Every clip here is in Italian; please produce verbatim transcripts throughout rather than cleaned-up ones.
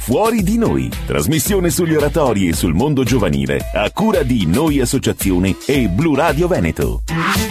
Fuori di Noi, trasmissione sugli oratori e sul mondo giovanile, a cura di Noi Associazione e Blu Radio Veneto.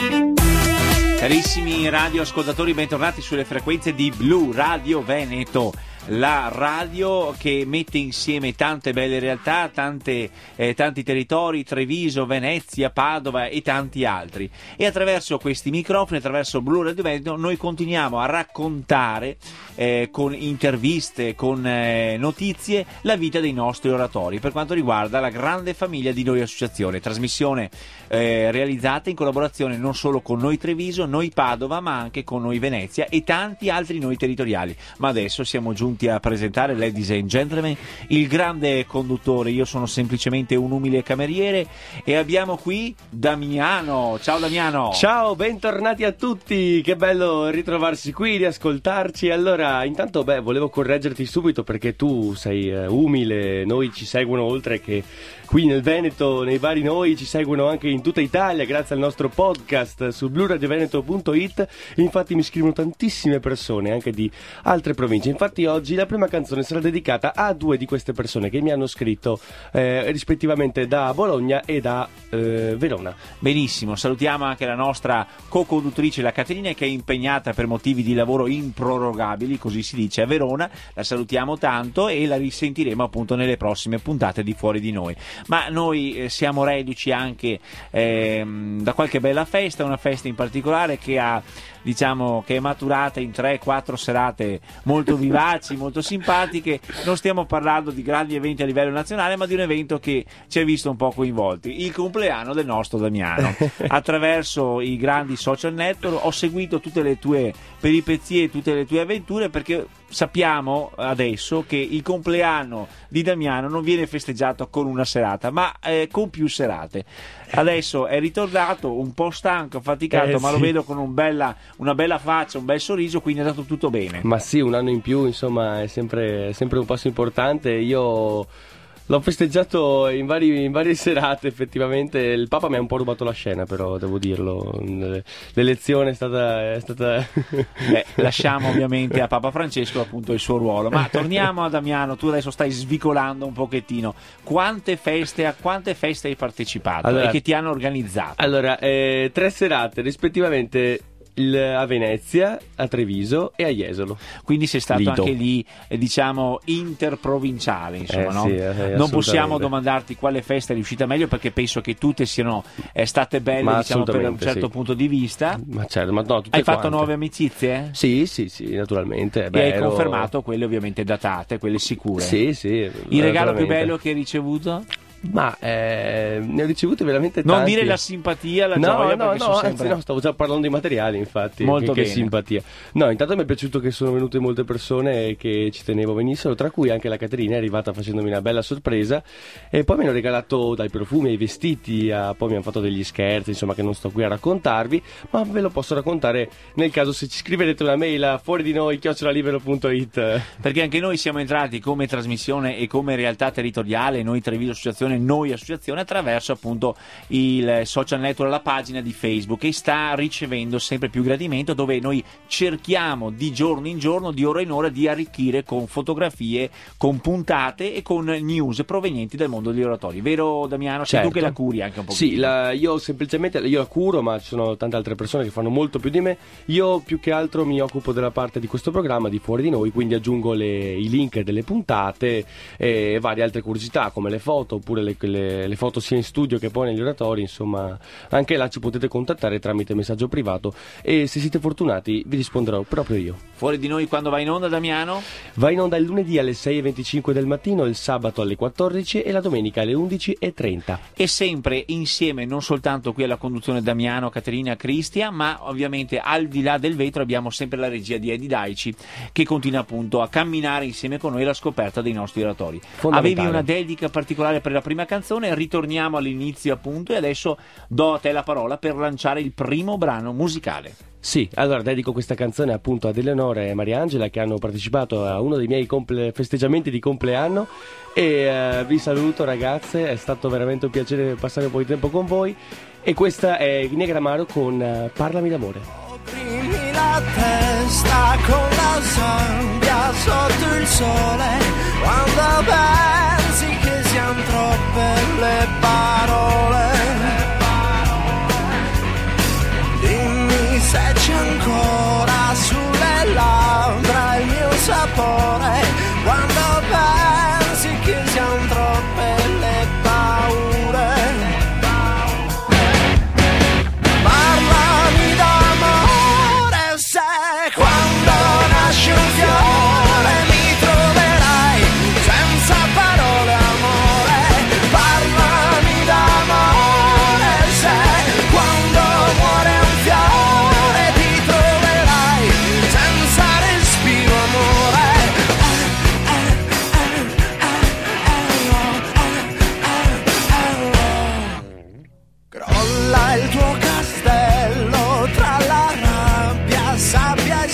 Carissimi radioascoltatori, bentornati sulle frequenze di Blu Radio Veneto, la radio che mette insieme tante belle realtà, tante, eh, tanti territori, Treviso, Venezia, Padova e tanti altri. E attraverso questi microfoni, attraverso Blu Radio Veneto, noi continuiamo a raccontare eh, con interviste, con eh, notizie, la vita dei nostri oratori per quanto riguarda la grande famiglia di Noi Associazione, trasmissione eh, realizzata in collaborazione non solo con Noi Treviso, Noi Padova, ma anche con Noi Venezia e tanti altri noi territoriali. Ma adesso siamo giunti a presentare, ladies and gentlemen, il grande conduttore. Io sono semplicemente un umile cameriere e abbiamo qui Damiano. Ciao Damiano. Ciao, bentornati a tutti, che bello ritrovarsi qui, riascoltarci. Allora, intanto beh, volevo correggerti subito perché tu sei uh, umile, noi ci seguono oltre che qui nel Veneto, nei vari Noi, ci seguono anche in tutta Italia grazie al nostro podcast su blu radio veneto punto it. Infatti mi scrivono tantissime persone anche di altre province. Infatti oggi la prima canzone sarà dedicata a due di queste persone che mi hanno scritto eh, rispettivamente da Bologna e da eh, Verona. Benissimo, salutiamo anche la nostra co-conduttrice, la Caterina, che è impegnata per motivi di lavoro improrogabili, così si dice, a Verona. La salutiamo tanto e la risentiremo appunto nelle prossime puntate di Fuori di Noi. Ma noi eh, siamo reduci anche eh, da qualche bella festa, una festa in particolare che ha, diciamo, che è maturata in tre quattro serate molto vivaci, molto simpatiche. Non stiamo parlando di grandi eventi a livello nazionale, ma di un evento che ci ha visto un po' coinvolti, il compleanno del nostro Damiano. Attraverso i grandi social network ho seguito tutte le tue peripezie, tutte le tue avventure, perché sappiamo adesso che il compleanno di Damiano non viene festeggiato con una serata, ma eh, con più serate. Adesso è ritornato un po' stanco, affaticato, eh, ma sì. lo vedo con un bella, una bella faccia, un bel sorriso, quindi è andato tutto bene. Ma sì, un anno in più, insomma, è sempre, è sempre un passo importante. Io l'ho festeggiato in, vari, in varie serate, effettivamente. Il Papa mi ha un po' rubato la scena, però devo dirlo. L'elezione è stata... È stata... Beh, lasciamo ovviamente a Papa Francesco appunto il suo ruolo. Ma torniamo a Damiano, tu adesso stai svicolando un pochettino. Quante feste, a quante feste hai partecipato allora, e che ti hanno organizzato? Allora, eh, tre serate, rispettivamente... Il, a Venezia, a Treviso e a Jesolo. Quindi sei stato Lido. anche lì, eh, diciamo, interprovinciale, insomma, eh, no? Sì, eh, non possiamo domandarti quale festa è riuscita meglio, perché penso che tutte siano eh, state belle, ma diciamo, per un certo sì. punto di vista. Ma certo, ma no, tutte hai fatto quante. nuove amicizie? Sì, sì, sì, naturalmente. E Beh, hai ero... confermato quelle ovviamente datate, quelle sicure. Sì, sì. Il regalo più bello che hai ricevuto? Ma eh, ne ho ricevute veramente non tanti. dire la simpatia, la no, gioia, no, perché no, sono anzi, sempre... no, stavo già parlando di materiali, infatti. Molto che, bene. Che simpatia. No, intanto mi è piaciuto che sono venute molte persone che ci tenevo venissero, tra cui anche la Caterina è arrivata facendomi una bella sorpresa, e poi mi hanno regalato dai profumi ai vestiti, a, poi mi hanno fatto degli scherzi, insomma, che non sto qui a raccontarvi, ma ve lo posso raccontare nel caso se ci scriverete una mail a fuori di noi chiocciola libero punto it. Perché anche noi siamo entrati come trasmissione e come realtà territoriale, Noi Treviso Associazione, Noi Associazione, attraverso appunto il social network, la pagina di Facebook, e sta ricevendo sempre più gradimento, dove noi cerchiamo di giorno in giorno, di ora in ora, di arricchire con fotografie, con puntate e con news provenienti dal mondo degli oratori. Vero Damiano? Sei Certo. tu che la curi anche un po'? Sì, la, io semplicemente io la curo, ma ci sono tante altre persone che fanno molto più di me. Io più che altro mi occupo della parte di questo programma di Fuori di Noi, quindi aggiungo le, i link delle puntate e varie altre curiosità come le foto, oppure le, le, le foto sia in studio che poi negli oratori. Insomma, anche là ci potete contattare tramite messaggio privato e se siete fortunati vi risponderò proprio io. Fuori di Noi quando va in onda, Damiano? Va in onda il lunedì alle sei e venticinque del mattino, il sabato alle quattordici e la domenica alle undici e trenta. E sempre insieme, non soltanto qui alla conduzione Damiano, Caterina, Cristian, ma ovviamente al di là del vetro abbiamo sempre la regia di Eddie Daici, che continua appunto a camminare insieme con noi alla scoperta dei nostri oratori. Avevi una dedica particolare per la prima canzone, ritorniamo all'inizio appunto, e adesso do a te la parola per lanciare il primo brano musicale. Sì, allora dedico questa canzone appunto ad Eleonora e Mariangela, che hanno partecipato a uno dei miei comple- festeggiamenti di compleanno, e uh, vi saluto ragazze, è stato veramente un piacere passare un po' di tempo con voi, e questa è Negramaro con uh, Parlami d'amore. Opprimi la testa con la sabbia sotto il sole, quando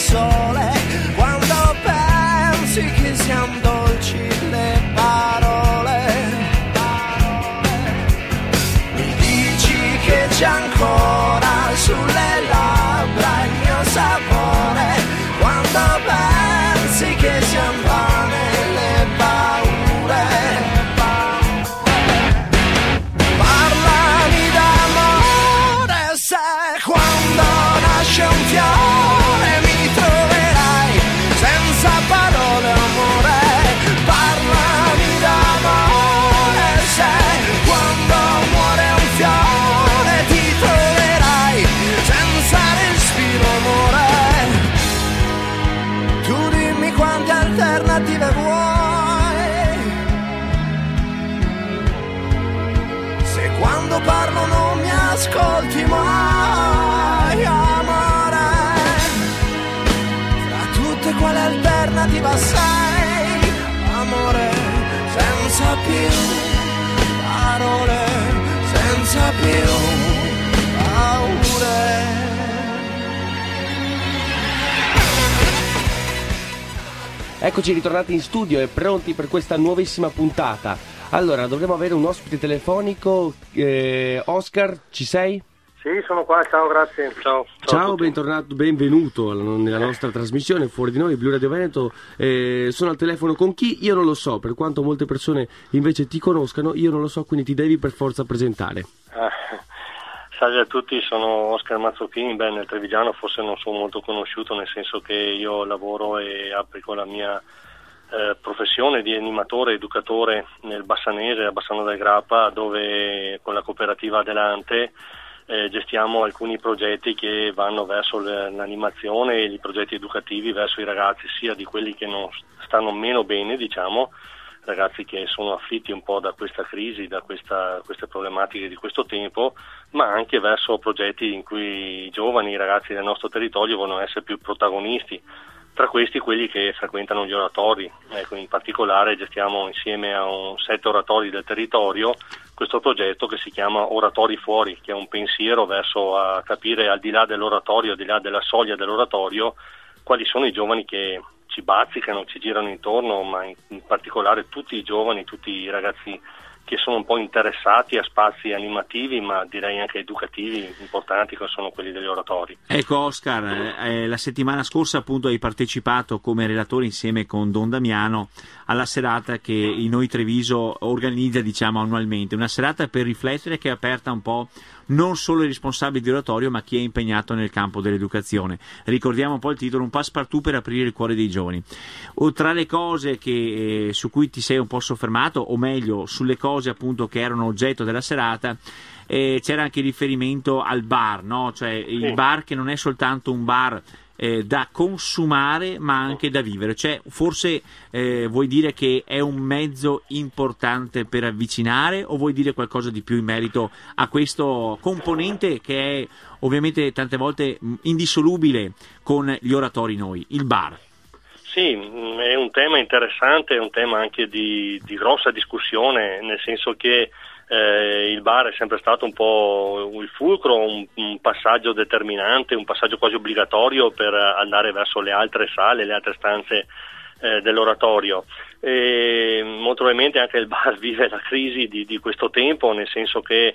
sole, quando pensi che siano dolci le parole, mi dici che c'è ancora sulle labbra il mio sapore, quando pensi che siano vane le paure, parlami d'amore, se quando nasce un fiore mi troverai senza parole amore, parlami d'amore, se quando muore un fiore ti troverai senza respiro amore, tu dimmi quante alternative vuoi, se quando parlo non mi ascolti mai amore, fra tutte quale alternativa sei amore, senza più parole, senza più paure. Eccoci ritornati in studio e pronti per questa nuovissima puntata. Allora, dovremo avere un ospite telefonico. eh, Oscar, ci sei? Sì, sono qua, ciao, grazie. Ciao, ciao, Ciao, bentornato, benvenuto alla- nella nostra trasmissione Fuori di Noi, Blu Radio Veneto. Eh, sono al telefono con chi? Io non lo so, per quanto molte persone invece ti conoscano, io non lo so, quindi ti devi per forza presentare. Eh, salve a tutti, sono Oscar Mazzochini. Beh, nel Trevigiano forse non sono molto conosciuto, nel senso che io lavoro e applico la mia eh, professione di animatore, educatore nel Bassanese, a Bassano del Grappa, dove con la cooperativa Adelante eh, gestiamo alcuni progetti che vanno verso le- l'animazione e i progetti educativi verso i ragazzi, sia di quelli che non stanno meno bene, diciamo, ragazzi che sono afflitti un po' da questa crisi, da questa, queste problematiche di questo tempo, ma anche verso progetti in cui i giovani, i ragazzi del nostro territorio vogliono essere più protagonisti. Tra questi quelli che frequentano gli oratori. Ecco, in particolare gestiamo insieme a un sette oratori del territorio questo progetto che si chiama Oratori Fuori, che è un pensiero verso a capire al di là dell'oratorio, al di là della soglia dell'oratorio, quali sono i giovani che ci bazzicano, ci girano intorno, ma in, in particolare tutti i giovani, tutti i ragazzi che sono un po' interessati a spazi animativi, ma direi anche educativi importanti, che sono quelli degli oratori. Ecco Oscar, eh, la settimana scorsa appunto hai partecipato come relatore insieme con Don Damiano alla serata che il Noi Treviso organizza, diciamo, annualmente, una serata per riflettere che è aperta un po' non solo ai responsabili di oratorio ma chi è impegnato nel campo dell'educazione. Ricordiamo un po' il titolo, un passepartout per aprire il cuore dei giovani. O tra le cose che, eh, su cui ti sei un po' soffermato, o meglio sulle cose appunto che erano oggetto della serata, eh, c'era anche il riferimento al bar, no? Cioè il Sì. bar che non è soltanto un bar eh, da consumare ma anche da vivere, cioè forse eh, vuoi dire che è un mezzo importante per avvicinare, o vuoi dire qualcosa di più in merito a questo componente che è ovviamente tante volte mh, indissolubile con gli oratori Noi, il bar? Sì, mh, è un tema interessante, è un tema anche di, di grossa discussione, nel senso che eh, il bar è sempre stato un po' il fulcro, un, un passaggio determinante, un passaggio quasi obbligatorio per andare verso le altre sale, le altre stanze eh, dell'oratorio. E molto probabilmente anche il bar vive la crisi di, di questo tempo, nel senso che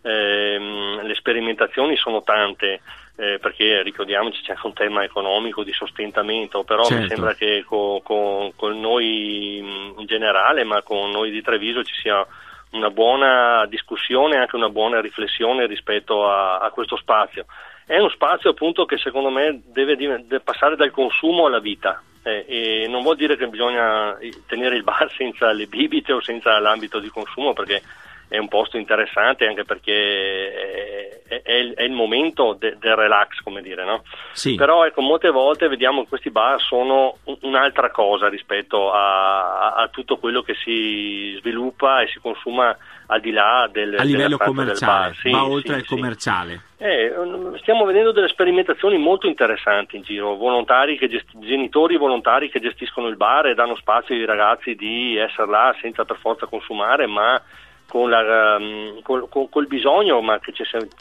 ehm, le sperimentazioni sono tante. Eh, perché ricordiamoci c'è anche un tema economico di sostentamento, però Certo. mi sembra che con, con, con noi in generale, ma con noi di Treviso ci sia una buona discussione, anche una buona riflessione rispetto a, a questo spazio. È uno spazio appunto che secondo me deve, deve passare dal consumo alla vita, eh, e non vuol dire che bisogna tenere il bar senza le bibite o senza l'ambito di consumo, perché è un posto interessante, anche perché è, è, è il momento de, del relax, come dire, no? Sì. Però ecco, molte volte vediamo che questi bar sono un'altra cosa rispetto a, a tutto quello che si sviluppa e si consuma al di là del, A livello della stanza del commerciale, bar. Sì, va oltre sì, al sì. commerciale. Eh, stiamo vedendo delle sperimentazioni molto interessanti in giro, volontari che gest- genitori volontari che gestiscono il bar e danno spazio ai ragazzi di essere là senza per forza consumare, ma con la, um, col, col, col bisogno, ma che, c'è,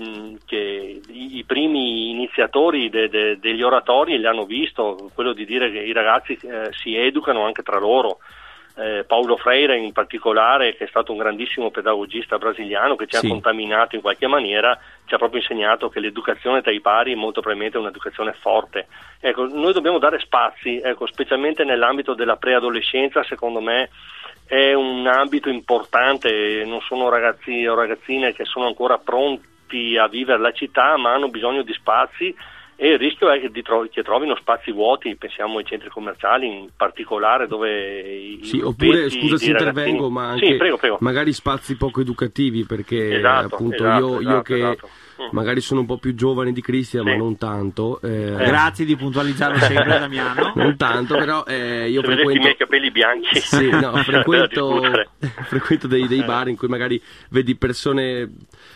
che i, i primi iniziatori de, de, degli oratori l'hanno visto, quello di dire che i ragazzi eh, si educano anche tra loro. Eh, Paulo Freire in particolare, che è stato un grandissimo pedagogista brasiliano che ci sì. ha contaminato in qualche maniera, ci ha proprio insegnato che l'educazione tra i pari molto probabilmente è un'educazione forte. Ecco, noi dobbiamo dare spazi, ecco, specialmente nell'ambito della preadolescenza, secondo me è un ambito importante, non sono ragazzi o ragazzine che sono ancora pronti a vivere la città, ma hanno bisogno di spazi. E il rischio è che, di tro- che trovino spazi vuoti, pensiamo ai centri commerciali in particolare, dove i sì, oppure scusa se ragazzini... intervengo, ma anche sì, prego, prego. magari spazi poco educativi, perché esatto, appunto esatto, io, esatto, io che esatto. magari sono un po' più giovane di Cristian, sì. ma non tanto. Eh, Grazie di puntualizzarlo sempre, Damiano. Non tanto, però eh, io se frequento... vedete i miei capelli bianchi. Sì, no, frequento, frequento dei, dei bar in cui magari vedi persone...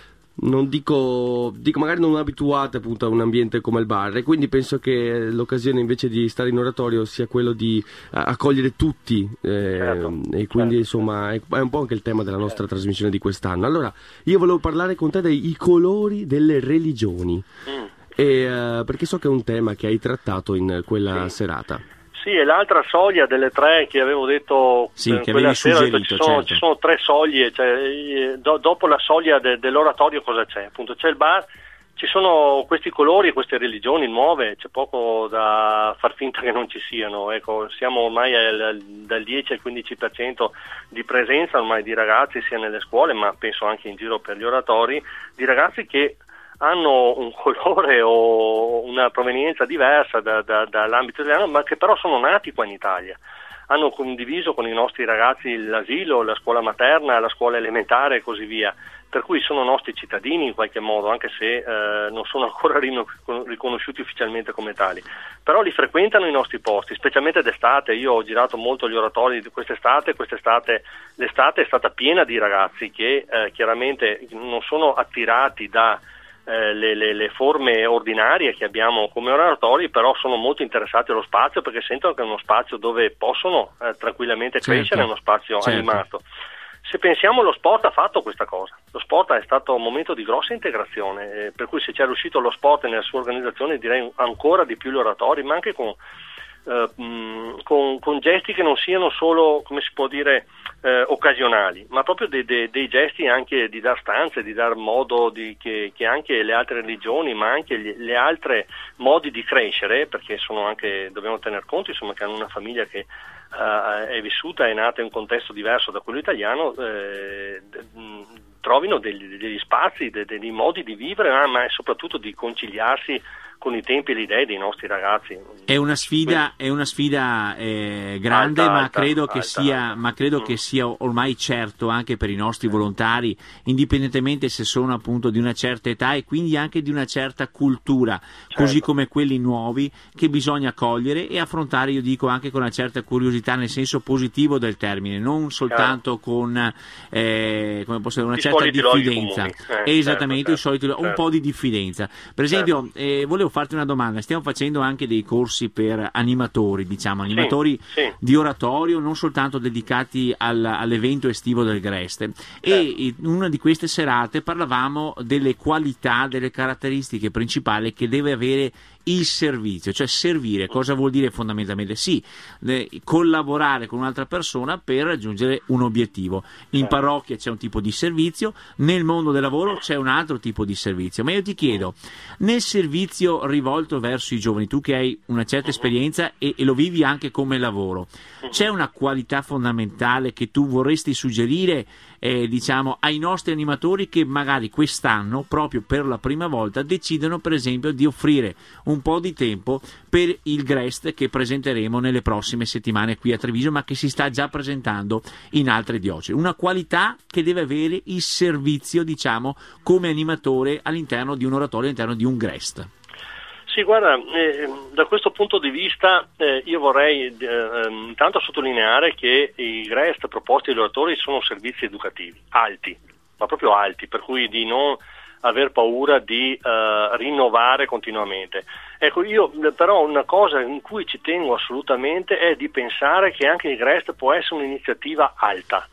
non dico, dico magari non abituate appunto a un ambiente come il bar, e quindi penso che l'occasione invece di stare in oratorio sia quello di uh, accogliere tutti, eh, certo, e quindi certo, insomma è, è un po' anche il tema della nostra certo. trasmissione di quest'anno. Allora io volevo parlare con te dei colori delle religioni, mm. e, uh, perché so che è un tema che hai trattato in quella sì. serata. Sì, e l'altra soglia delle tre che avevo detto sì, eh, che quella sera, suggerito, ci, sono, certo. ci sono tre soglie, cioè, eh, do, dopo la soglia de, dell'oratorio cosa c'è? Appunto c'è il bar, ci sono questi colori e queste religioni nuove, c'è poco da far finta che non ci siano, ecco, siamo ormai al, dal dieci al quindici per cento di presenza ormai di ragazzi sia nelle scuole, ma penso anche in giro per gli oratori, di ragazzi che hanno un colore o una provenienza diversa da, da, dall'ambito italiano, ma che però sono nati qua in Italia. Hanno condiviso con i nostri ragazzi l'asilo, la scuola materna, la scuola elementare e così via, per cui sono nostri cittadini in qualche modo, anche se eh, non sono ancora riconosciuti ufficialmente come tali. Però li frequentano i nostri posti, specialmente d'estate. Io ho girato molto gli oratori di quest'estate, quest'estate l'estate è stata piena di ragazzi che eh, chiaramente non sono attirati da Eh, le, le, le forme ordinarie che abbiamo come oratori, però sono molto interessati allo spazio perché sentono che è uno spazio dove possono eh, tranquillamente certo. crescere, è uno spazio certo. animato. Se pensiamo, lo sport ha fatto questa cosa, lo sport è stato un momento di grossa integrazione, eh, per cui se c'è riuscito lo sport nella sua organizzazione, direi ancora di più gli oratori, ma anche con Uh, mh, con, con gesti che non siano solo, come si può dire, uh, occasionali, ma proprio dei, dei, dei gesti anche di dar stanze, di dar modo di, che, che anche le altre religioni, ma anche gli, le altre modi di crescere, perché sono anche, dobbiamo tener conto insomma che hanno una famiglia che uh, è vissuta, è nata in un contesto diverso da quello italiano, eh, mh, trovino degli, degli spazi, dei, dei modi di vivere, ah, ma soprattutto di conciliarsi con i tempi e le idee dei nostri ragazzi. È una sfida, è una sfida eh, grande, alta, ma, alta, credo alta, che sia, alta. ma credo mm. che sia ormai certo anche per i nostri volontari, indipendentemente se sono appunto di una certa età e quindi anche di una certa cultura, certo. così come quelli nuovi, che bisogna cogliere e affrontare, io dico, anche con una certa curiosità nel senso positivo del termine, non soltanto certo. con eh, come posso dire, una I certa diffidenza. Eh, Esattamente, certo, il solito, certo. un po' di diffidenza. Per esempio, certo. eh, volevo farti una domanda, stiamo facendo anche dei corsi per animatori, diciamo, animatori sì, sì. di oratorio, non soltanto dedicati al, all'evento estivo del Greste, certo. e in una di queste serate parlavamo delle qualità, delle caratteristiche principali che deve avere il servizio, cioè servire. Cosa vuol dire fondamentalmente? Sì, eh, collaborare con un'altra persona per raggiungere un obiettivo. In certo. parrocchia c'è un tipo di servizio, nel mondo del lavoro c'è un altro tipo di servizio, ma io ti chiedo, nel servizio rivolto verso i giovani, tu che hai una certa esperienza e, e lo vivi anche come lavoro, c'è una qualità fondamentale che tu vorresti suggerire eh, diciamo ai nostri animatori che magari quest'anno, proprio per la prima volta, decidono per esempio di offrire un po' di tempo per il Grest che presenteremo nelle prossime settimane qui a Treviso, ma che si sta già presentando in altre diocesi? Una qualità che deve avere il servizio, diciamo, come animatore all'interno di un oratorio, all'interno di un Grest. Sì, guarda, eh, da questo punto di vista eh, io vorrei eh, intanto sottolineare che i Grest proposti agli oratori sono servizi educativi, alti, ma proprio alti, per cui di non aver paura di uh, rinnovare continuamente. Ecco, io però una cosa in cui ci tengo assolutamente è di pensare che anche il Grest può essere un'iniziativa alta.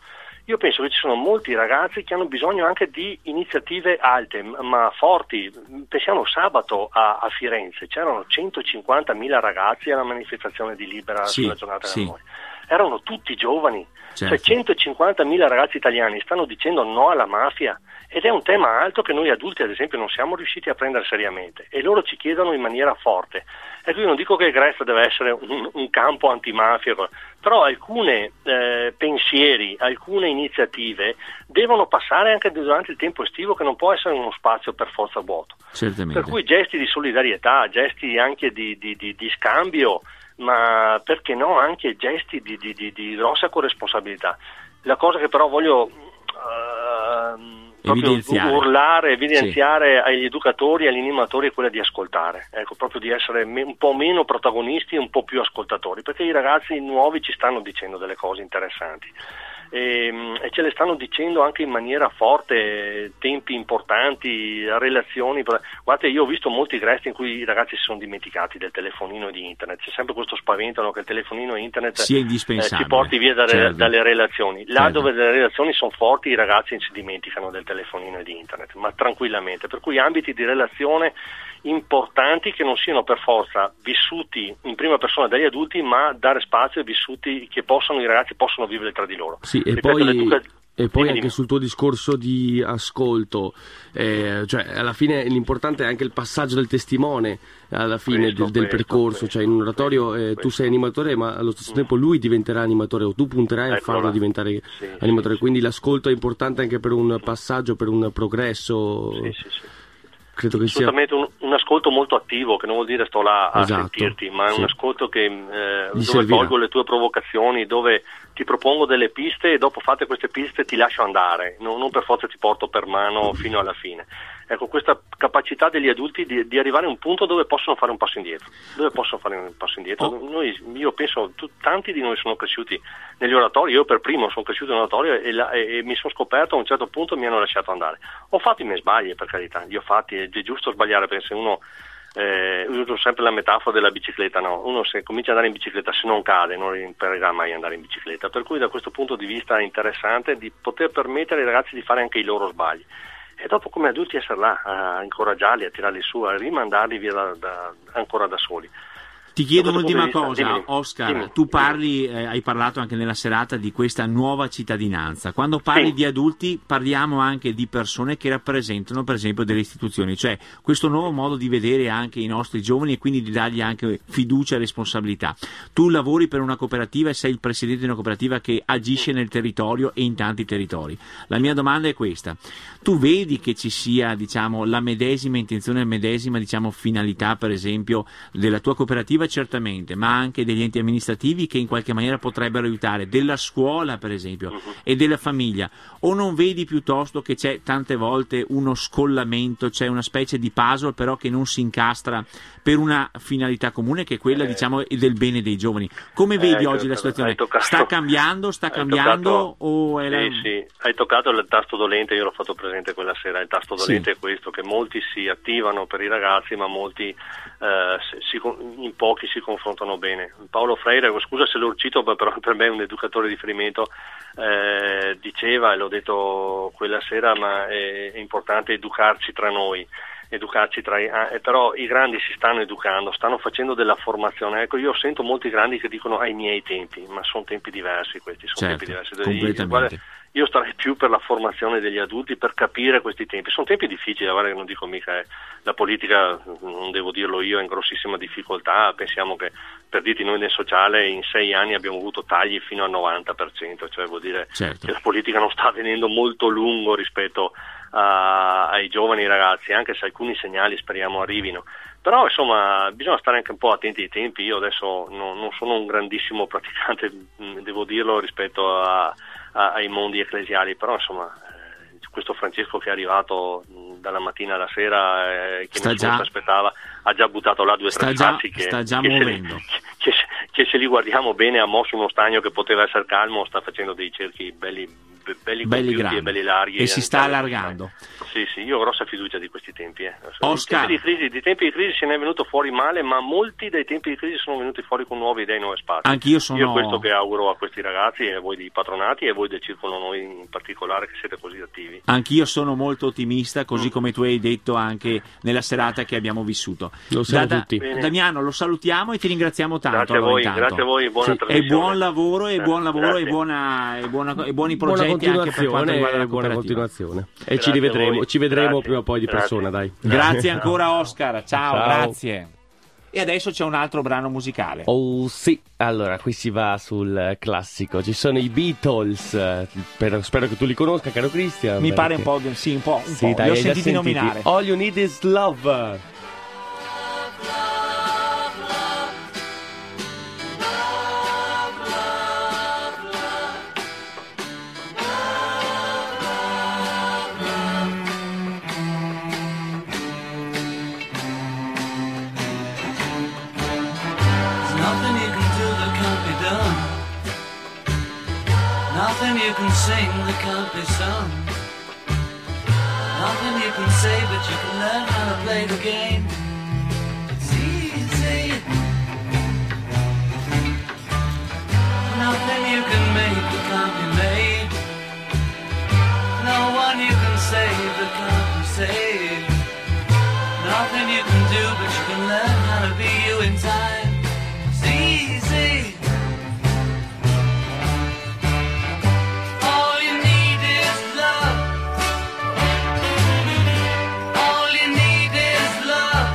io penso che ci sono molti ragazzi che hanno bisogno anche di iniziative alte, ma forti. Pensiamo sabato a, a Firenze, c'erano centocinquantamila ragazzi alla manifestazione di Libera sì, sulla giornata sì. dell'amore. Erano tutti giovani, certo. Cioè centocinquantamila ragazzi italiani stanno dicendo no alla mafia, ed è un tema alto che noi adulti ad esempio non siamo riusciti a prendere seriamente, e loro ci chiedono in maniera forte. Ecco, io non dico che il Grest deve essere un, un campo antimafia, però alcune eh, pensieri, alcune iniziative devono passare anche durante il tempo estivo, che non può essere uno spazio per forza vuoto. Certamente. Per cui gesti di solidarietà, gesti anche di, di, di, di scambio, ma perché no anche gesti di, di, di, di grossa corresponsabilità. La cosa che però voglio uh, proprio evidenziare. urlare, evidenziare sì. agli educatori e agli animatori è quella di ascoltare, ecco, proprio di essere me- un po' meno protagonisti e un po' più ascoltatori, perché i ragazzi nuovi ci stanno dicendo delle cose interessanti. E, e ce le stanno dicendo anche in maniera forte, tempi importanti, relazioni. Guardate, io ho visto molti Grest in cui i ragazzi si sono dimenticati del telefonino e di internet. C'è sempre questo spavento, no, che il telefonino e internet sia indispensabile, eh, ci porti via dalle, certo. dalle relazioni. Là certo. dove le relazioni sono forti, i ragazzi si dimenticano del telefonino e di internet, ma tranquillamente. Per cui ambiti di relazione importanti che non siano per forza vissuti in prima persona dagli adulti, ma dare spazio ai vissuti che possano, i ragazzi possono vivere tra di loro. Sì, e Ripeto, poi, l'educa- e poi dimmi, anche dimmi. sul tuo discorso di ascolto, eh, cioè alla fine l'importante è anche il passaggio del testimone alla fine Questo, del, del questo, percorso, questo, cioè in un oratorio eh, questo. tu sei animatore, ma allo stesso tempo lui diventerà animatore, o tu punterai a Ecco, farlo là. diventare Sì, animatore, sì, quindi sì. l'ascolto è importante anche per un passaggio, per un progresso. Sì, sì, sì. Credo che sia assolutamente un, un ascolto molto attivo, che non vuol dire sto là a Esatto, sentirti, ma è sì. un ascolto che eh, dove servirà. colgo le tue provocazioni, dove ti propongo delle piste e dopo fatte queste piste ti lascio andare, non, non per forza ti porto per mano fino alla fine. Ecco, questa capacità degli adulti di, di arrivare a un punto dove possono fare un passo indietro, dove possono fare un passo indietro. Oh. Noi, io penso, tu, tanti di noi sono cresciuti negli oratori, io per primo sono cresciuto in oratorio e, la, e, e mi sono scoperto a un certo punto, mi hanno lasciato andare. Ho fatto i miei sbagli, per carità, li ho fatti, è giusto sbagliare, perché se uno Eh, uso sempre la metafora della bicicletta, no? Uno se comincia ad andare in bicicletta, se non cade non imparerà mai ad andare in bicicletta, per cui da questo punto di vista è interessante di poter permettere ai ragazzi di fare anche i loro sbagli e dopo come adulti essere là a incoraggiarli, a tirarli su, a rimandarli via da, da, ancora da soli. Ti chiedo Da questo un'ultima punto di cosa, vista, dimmi, Oscar, dimmi, tu parli, eh, hai parlato anche nella serata di questa nuova cittadinanza. Quando parli Sì. di adulti parliamo anche di persone che rappresentano per esempio delle istituzioni, cioè questo nuovo modo di vedere anche i nostri giovani e quindi di dargli anche fiducia e responsabilità. Tu lavori per una cooperativa e sei il presidente di una cooperativa che agisce nel territorio e in tanti territori. La mia domanda è questa: tu vedi che ci sia, diciamo, la medesima intenzione, la medesima, diciamo, finalità per esempio della tua cooperativa? Certamente, ma anche degli enti amministrativi che in qualche maniera potrebbero aiutare, della scuola per esempio uh-huh. e della famiglia, o non vedi piuttosto che c'è tante volte uno scollamento, c'è una specie di puzzle però che non si incastra per una finalità comune che è quella eh, diciamo del bene dei giovani? Come vedi eh, oggi la situazione? Toccato, sta cambiando, sta cambiando toccato, o è la... sì, sì, hai toccato il tasto dolente, io l'ho fatto presente quella sera, il tasto dolente sì. è questo, che molti si attivano per i ragazzi ma molti eh, si, in pochi si confrontano bene. Paolo Freire, scusa se l'ho citato, però per me è un educatore di riferimento, eh, diceva, e l'ho detto quella sera, ma è, è importante educarci tra noi, educarci tra i, eh, però i grandi si stanno educando, stanno facendo della formazione. Ecco, io sento molti grandi che dicono ai miei tempi, ma sono tempi diversi questi, sono certo, tempi diversi. completamente. Guarda, io starei più per la formazione degli adulti per capire questi tempi. Sono tempi difficili, guarda che non dico mica, eh. La politica, non devo dirlo io, è in grossissima difficoltà. Pensiamo che, per dirti, noi nel sociale in sei anni abbiamo avuto tagli fino al novanta per cento, cioè vuol dire certo. che la politica non sta venendo molto lungo rispetto a, ai giovani ragazzi, anche se alcuni segnali speriamo arrivino. Però insomma bisogna stare anche un po' attenti ai tempi. Io adesso non, non sono un grandissimo praticante, devo dirlo, rispetto a, a, ai mondi ecclesiali, però insomma eh, questo Francesco che è arrivato mh, dalla mattina alla sera, eh, che sta nessuno già, si aspettava, ha già buttato là due o tre sassi che, sta già che, muovendo. Se, che, che se li guardiamo bene ha mosso uno stagno che poteva essere calmo, sta facendo dei cerchi belli be- belli, belli compiuti grandi e belli larghi. e si sta allargando. Sì, sì, io ho grossa fiducia di questi tempi. Eh. Oscar. Di tempi di crisi, di tempi di crisi se ne è venuto fuori male, ma molti dei tempi di crisi sono venuti fuori con nuove idee e nuove spazi. Anch'io sono... Io questo che auguro a questi ragazzi, e a voi dei patronati e a voi del Circolo Noi in particolare, che siete così attivi. Anch'io sono molto ottimista, così come tu hai detto anche nella serata che abbiamo vissuto. Lo siamo da, tutti. da, Damiano, lo salutiamo e ti ringraziamo tanto. Grazie a allora, voi, intanto. grazie a voi, buona sì. trasmissione. E buon lavoro, e buon lavoro Grazie. e, buona, e, buona, e buoni Buona progetti anche per quanto riguarda la continuazione, buona cooperativa. continuazione. E Grazie ci rivedremo, a voi. ci vedremo Grazie. prima o poi di Grazie. persona, dai. Grazie ancora Oscar, ciao, Ciao. grazie. E adesso c'è un altro brano musicale. Oh sì, allora qui si va sul classico, ci sono i Beatles, eh, spero, spero che tu li conosca, caro Christian. Mi pare perché- un po', sì, un po', un Sì, po'. dai, li ho hai già sentiti sentiti. nominare. All You Need Is Love. There's nothing you can do that can't be done. Nothing you can sing that can't be sung. Nothing you can say, but you can learn how to play the game. It's easy. Nothing you can make that can't be made. No one you can save that can't be saved. Nothing you can do, but you can learn how to be you in time. It's easy. All you need is love. All you need is love.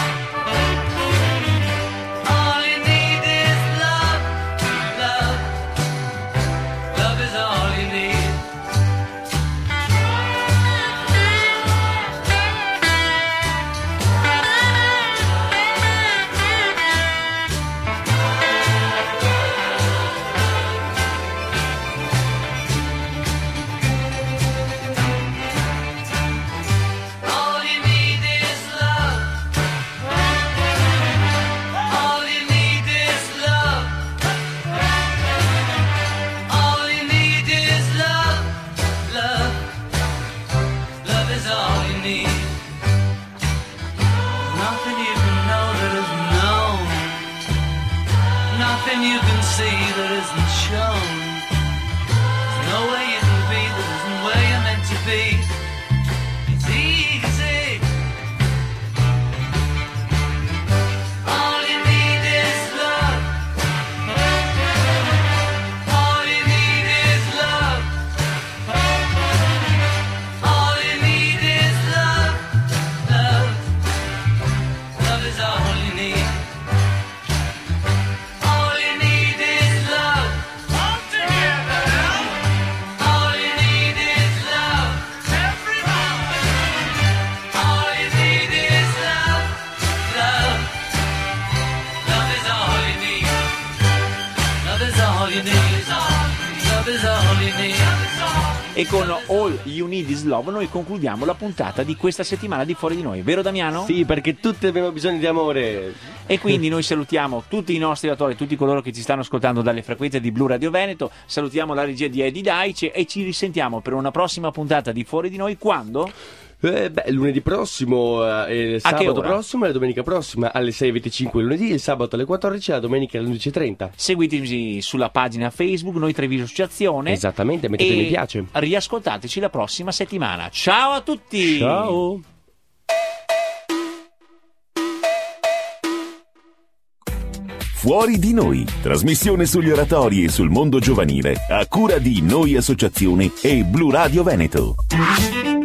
All you need is love. Love. Love is all you need. All you need is love. All you need is love. All you need is love. Love. Love is all you need. Nothing you can know that isn't known. Nothing you can see that isn't shown. There's no way you can be that isn't where you're meant to be. It's easy. All you need is love. All you need is love. All you need is love. Love. Love is all you need. All you need is love. All together. All you need is love. Everybody. All you need is love. Love. Love is all you need. Love is all you need. Love is all you need. E con All You Need Is Love noi concludiamo la puntata di questa settimana di Fuori di Noi, vero Damiano? Sì, perché tutti abbiamo bisogno di amore. E quindi noi salutiamo tutti i nostri autori, tutti coloro che ci stanno ascoltando dalle frequenze di Blu Radio Veneto, salutiamo la regia di Eddie Daice e ci risentiamo per una prossima puntata di Fuori di Noi quando? Eh, beh, lunedì prossimo, eh, il A che sabato ora? prossimo e la domenica prossima alle sei e venticinque lunedì, il sabato alle quattordici e la domenica alle undici e trenta. Seguiteci sulla pagina Facebook Noi Treviso Associazione. Esattamente, mettete e mi piace. riascoltateci la prossima settimana. Ciao a tutti! Ciao! Fuori di Noi, trasmissione sugli oratori e sul mondo giovanile, a cura di Noi Associazione e Blu Radio Veneto.